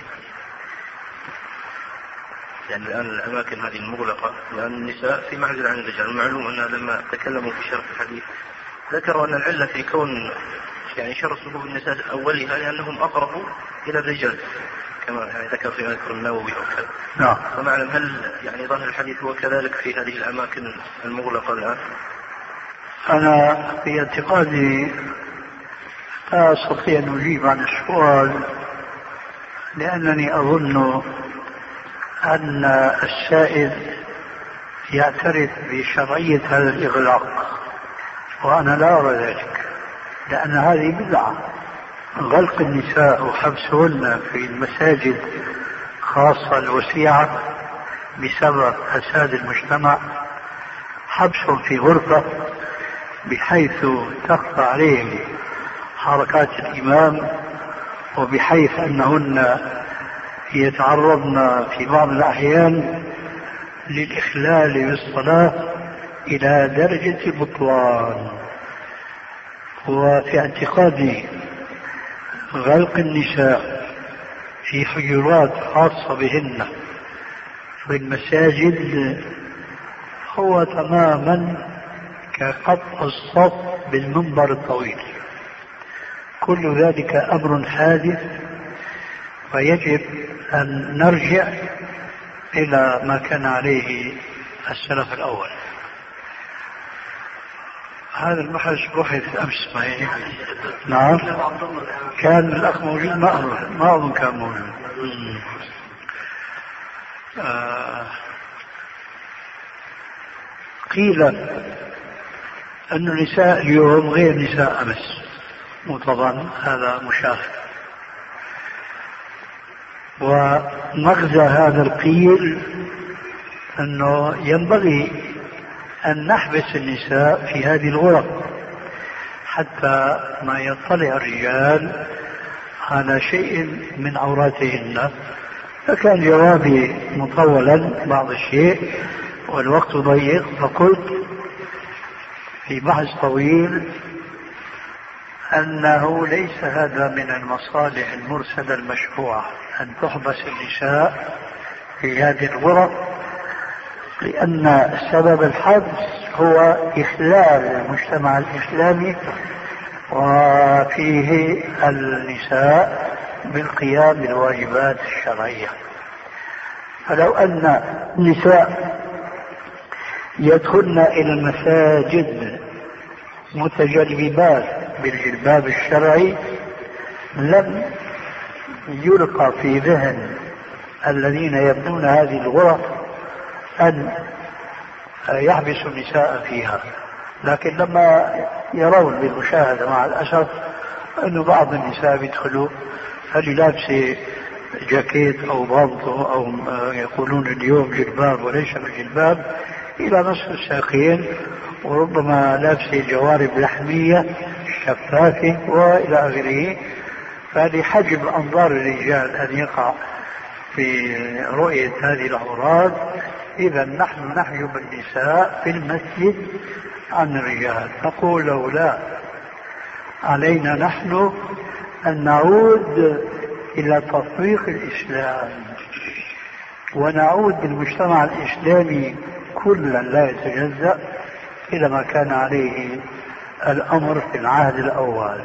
يعني الآن الأماكن هذه المغلقة، لأن النساء في معزل عن الرجال، المعلوم أنها لما تكلموا في شرح الحديث ذكروا أن العلة في كون يعني شر صفوف النساء أولها لأنهم أقرب إلى الرجال، كما يعني ذكر في مذكر النووي أو كذا. نعم. فمعلم هل يعني ظاهر الحديث هو كذلك في هذه الأماكن المغلقة الآن؟ أنا في اعتقادي لا أستطيع أن أجيب عن السؤال، لأنني أظن أن السائل يعترف بشرعية هذا الإغلاق، وأنا لا أرى ذلك، لأن هذه بدعة. غلق النساء وحبسهن في المساجد خاصة الوسيعة بسبب فساد المجتمع، حبسهم في غرفة بحيث تخفى عليهم حركات الإمام، وبحيث أنهن يتعرضن في بعض الأحيان للإخلال بالصلاة إلى درجة البطلان. وفي اعتقادي غلق النساء في حجرات خاصة بهن في المساجد هو تماما كقطع الصف بالمنبر الطويل. كل ذلك أمر حادث، ويجب أن نرجع إلى ما كان عليه السلف الأول. هذا البحث بحث أمس معي. نعم كان الأخ موجود، ما أظن ما أظن كان موجود. آه قيل أن النساء اليوم غير نساء أمس، متظن هذا مشاهد. ومغزى هذا القيل أنه ينبغي أن نحبس النساء في هذه الغرف حتى ما يطلع الرجال على شيء من عوراتهن. فكان جوابي مطولا بعض الشيء والوقت ضيق، فقلت في بحث طويل أنه ليس هذا من المصالح المرسلة المشروعة أن تحبس النساء في هذه الغرف، لأن سبب الحبس هو إخلال المجتمع الإسلامي وفيه النساء بالقيام بالواجبات الشرعية. فلو أن النساء يدخلن إلى المساجد متجلبات بالجلباب الشرعي لم يلقى في ذهن الذين يبنون هذه الغرف أن يحبسوا النساء فيها، لكن لما يرون بالمشاهدة مع الأسف أنه بعض النساء بيدخلوا هل لابسة جاكيت أو بانطو أو يقولون اليوم جلباب وليس بالجلباب إلى نصف الساقين، وربما لابسة جوارب لحمية شفافة وإلى آخره. فلحجب أنظار الرجال أن يقع في رؤية هذه العورات، إذا نحن نحجب النساء في المسجد عن الرجال. نقول له لا، علينا نحن أن نعود إلى تطبيق الإسلام ونعود بالمجتمع الإسلامي كلا لا يتجزأ إلى ما كان عليه الأمر في العهد الأول.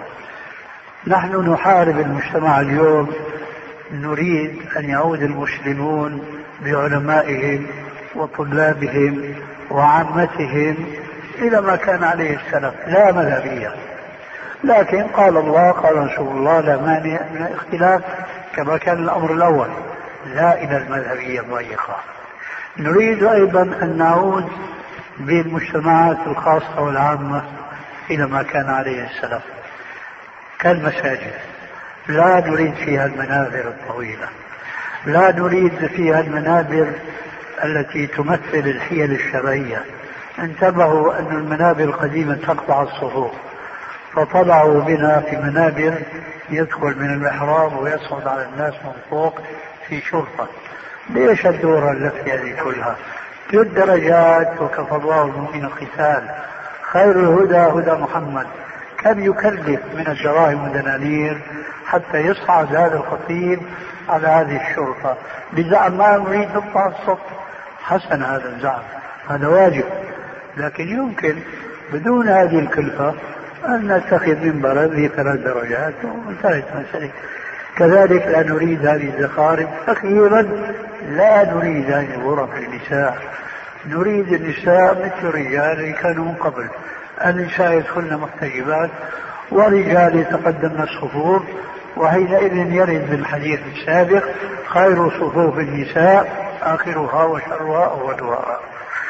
نحن نحارب المجتمع اليوم، نريد أن يعود المسلمون بعلمائهم وطلابهم وعامتهم إلى ما كان عليه السلف، لا مذهبية، لكن قال الله قال رسول الله لا مانع من الاختلاف كما كان الأمر الأول، لا إلى المذهبية الضيقة. نريد أيضا أن نعود بالمجتمعات الخاصة والعامة إلى ما كان عليه السلف كالمساجد، لا نريد فيها المنابر الطويلة، لا نريد فيها المنابر التي تمثل الحيل الشرعية. انتبهوا أن المنابر القديمة تقطع الصفوف، فطلعوا بنا في منابر يدخل من المحراب ويصعد على الناس من فوق في شرطة. ليش الدورة التي هذه كلها؟ في الدرجات، وكفى الله المؤمن القتال، خير الهدى هدى محمد. كم يكلف من الدراهم والدنانير حتى يصعد هذا الخطيب على هذه الشرطة بزعم ما نريد نقطع الصف. حسن هذا الزعم، هذا واجب، لكن يمكن بدون هذه الكلفة أن نتخذ منبرا ذي ثلاث درجات وانتهت المسألة. كذلك لا نريد هذه الزخارف. أخيرا لا نريد هذه الغرف للنساء، نريد النساء مثل الرجال اللي كانوا من قبل، النساء يدخلن محتجبات ورجال يتقدمن الصفوف، وحينئذ يرد بالحديث السابق خير صفوف النساء آخرها وشرها أولها.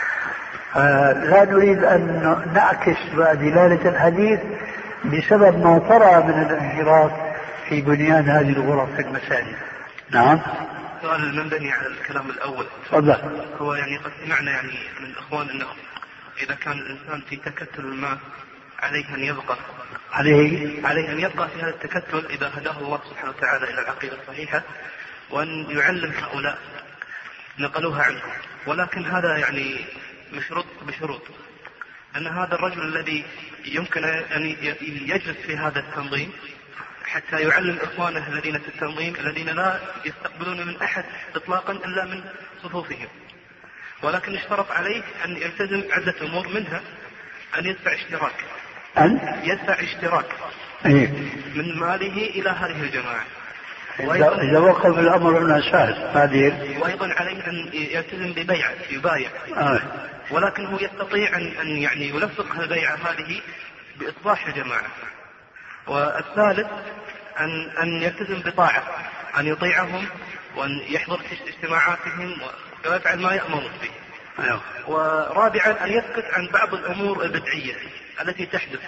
آه لا نريد أن نعكس دلالة الحديث بسبب ما طرأ من الانحراف في بنيان هذه الغرف في المساجد. نعم. سؤال المنبني على الكلام الأول. تفضل. هو يعني قد سمعنا يعني من الإخوان أنه إذا كان الإنسان في تكتل الماء عليه أن يبقى عليه عليه أن يبقى في هذا التكتل إذا هداه الله سبحانه وتعالى إلى العقيدة الصحيحة، وأن يعلم هؤلاء نقلوها عنه. ولكن هذا يعني مشروط بشروط أن هذا الرجل الذي يمكن أن يجلس في هذا التنظيم حتى يعلم إخوانه الذين في التنظيم الذين لا يستقبلون من أحد إطلاقا إلا من صفوفهم، ولكن اشترط عليه أن يلتزم عدة أمور، منها أن يدفع اشتراك أن يدفع اشتراك إيه؟ من ماله إلى هذه الجماعة. إذا وقف الأمر من أساس هذه. وأيضا عليه أن يلتزم ببيعة يبايع آه. ولكنه يستطيع أن أن يعني يلفق البيعة هذه بإصلاح الجماعة. والثالث أن أن يلتزم بطاعة، أن يطيعهم وأن يحضر في اجتماعاتهم ويفعل ما يأمرون به. أيوه. ورابعا أن يسكت عن بعض الأمور البدعية التي تحدث.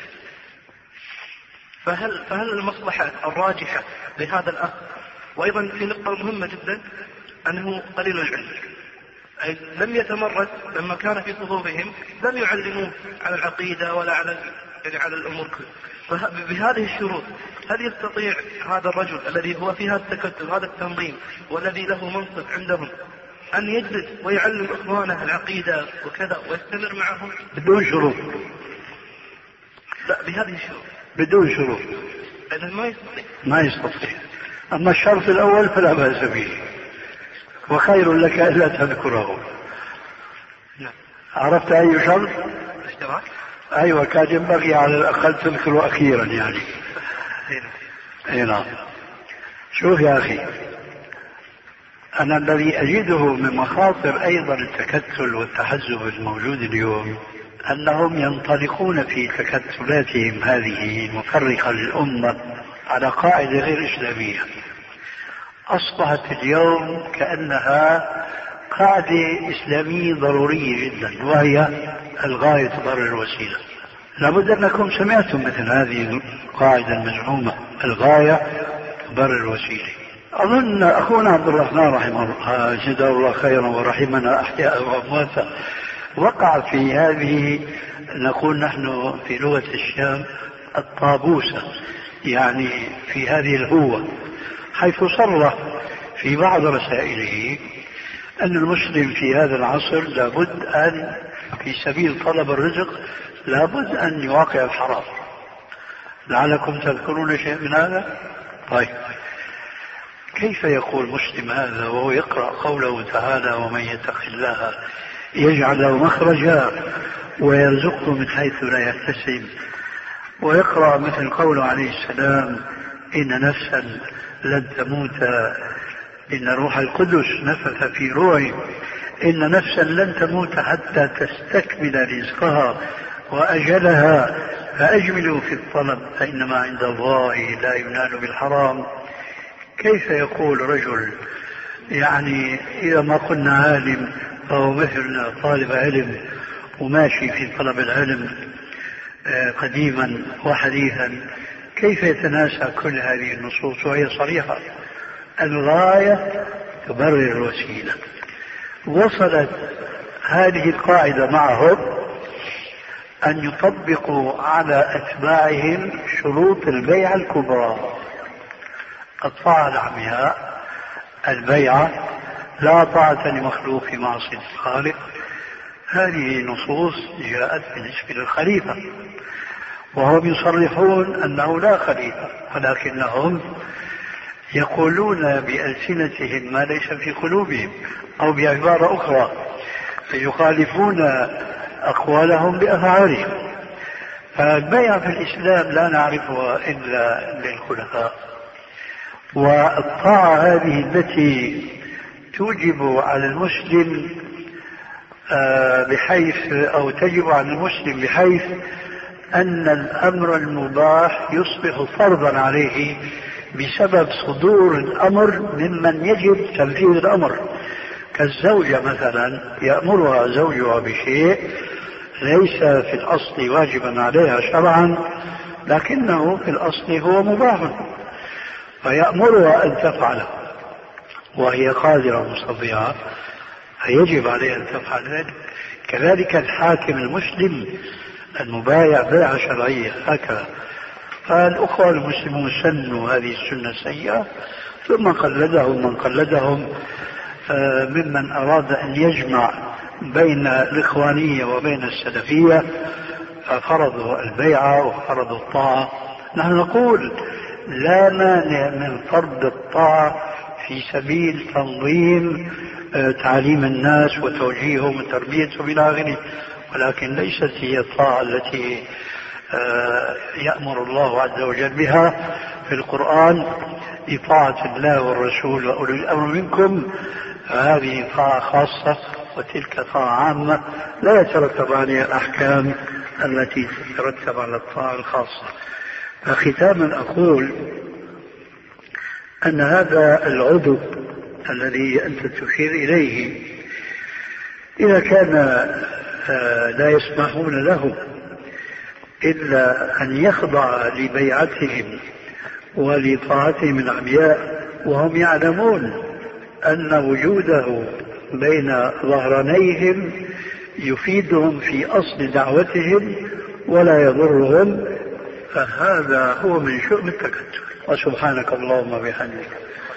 فهل فهل المصلحة الراجحة لهذا الأخ؟ وأيضا في نقطة مهمة جدا أنه قليل العلم، أي لم يتمرد لما كان في صفوفهم، لم يعلموه على العقيدة ولا على يعني على الأمور كلها. فبهذه الشروط هل يستطيع هذا الرجل الذي هو في هذا التكتل هذا التنظيم والذي له منصب عندهم أن يجلس ويعلم إخوانه العقيدة وكذا ويستمر معهم بدون شروط؟ لا، بهذه الشروط بدون شروط لأنه ما يستطيع ما يستطيع. أما الشرط الأول فلا بأس به، وخير لك ألا تذكره. نعم. عرفت أي شرط؟ الاشتراك. أيوة، كان ينبغي على الأقل تذكره أخيرا يعني. أي نعم. شوف يا أخي، أنا الذي أجده من مخاطر أيضا التكتل والتحزب الموجود اليوم أنهم ينطلقون في تكتلاتهم هذه المفرقة للأمة على قاعدة غير إسلامية أصبحت اليوم كأنها قاعدة إسلامية ضرورية جدا، وهي الغاية تبرر الوسيلة. لابد أنكم سمعتم مثل هذه القاعدة المزعومة، الغاية تبرر الوسيلة. أظن أخونا عبد الرحمن رحمه الله جزاه الله خيرا ورحمنا أحياء وأمواتا وقع في هذه، نقول نحن في لغة الشام الطابوسة، يعني في هذه الهوة، حيث صرح في بعض رسائله أن المسلم في هذا العصر لابد أن في سبيل طلب الرزق لابد أن يواقع الحرام. لعلكم تذكرون شيء من هذا؟ طيب، كيف يقول مسلم هذا وهو يقرأ قوله تعالى ومن يتق الله يجعل له مخرجا ويرزقه من حيث لا يحتسب، ويقرأ مثل قوله عليه السلام إن نفسا لن تموت إن روح القدس نفث في روعي، إن نفسا لن تموت حتى تستكمل رزقها وأجلها فأجملوا في الطلب فإنما عند الله لا ينال بالحرام. كيف يقول رجل يعني إذا ما قلنا عالم فهو مثل طالب علم وماشي في طلب العلم قديما وحديثا، كيف يتناسى كل هذه النصوص وهي صريحة؟ الغاية تبرر الوسيلة. وصلت هذه القاعدة معهم أن يطبقوا على أتباعهم شروط البيعة الكبرى، الطاعة العمياء، البيعة، لا طاعة لمخلوق في معصية الخالق. هذه نصوص جاءت بالنسبة للخليفة، وهم يصرحون أنه لا خليفة، ولكنهم يقولون بألسنتهم ما ليس في قلوبهم، أو بعبارة أخرى يخالفون أقوالهم بأفعالهم. فالبيعة في الإسلام لا نعرفها إلا للخلفاء، والطاعة هذه التي توجب على المسلم بحيث أو تجب على المسلم بحيث أن الأمر المباح يصبح فرضا عليه بسبب صدور الأمر ممن يجب تنفيذ الأمر، كالزوجة مثلا يأمرها زوجها بشيء ليس في الأصل واجبا عليها شرعا، لكنه في الأصل هو مباح، فيأمرها أن تفعله وهي قادرة مستطيعة، فيجب عليها أن تفعل ذلك. كذلك الحاكم المسلم المبايع بيعة شرعية هكذا. فالأخوة المسلمون سنوا هذه السنة السيئة، ثم قلدهم من قلدهم ممن أراد أن يجمع بين الإخوانية وبين السلفية، ففرضوا البيعة وفرضوا الطاعة. نحن نقول لا مانع من فرض الطاعة في سبيل تنظيم تعليم الناس وتوجيههم وتربيتهم إلى آخره، ولكن ليست هي الطاعة التي يأمر الله عز وجل بها في القرآن بطاعة الله والرسول وأولي الأمر منكم. هذه طاعة خاصة وتلك طاعة عامة لا يترتب عليها الأحكام التي تترتب على الطاعة الخاصة. فختاما أقول أن هذا العضو الذي أنت تشير إليه إذا كان لا يسمحون له إلا أن يخضع لبيعتهم ولطاعتهم العمياء، وهم يعلمون أن وجوده بين ظهرانيهم يفيدهم في أصل دعوتهم ولا يضرهم، فهذا هو من شؤم التكتل. وسبحانك اللهم وبحمدك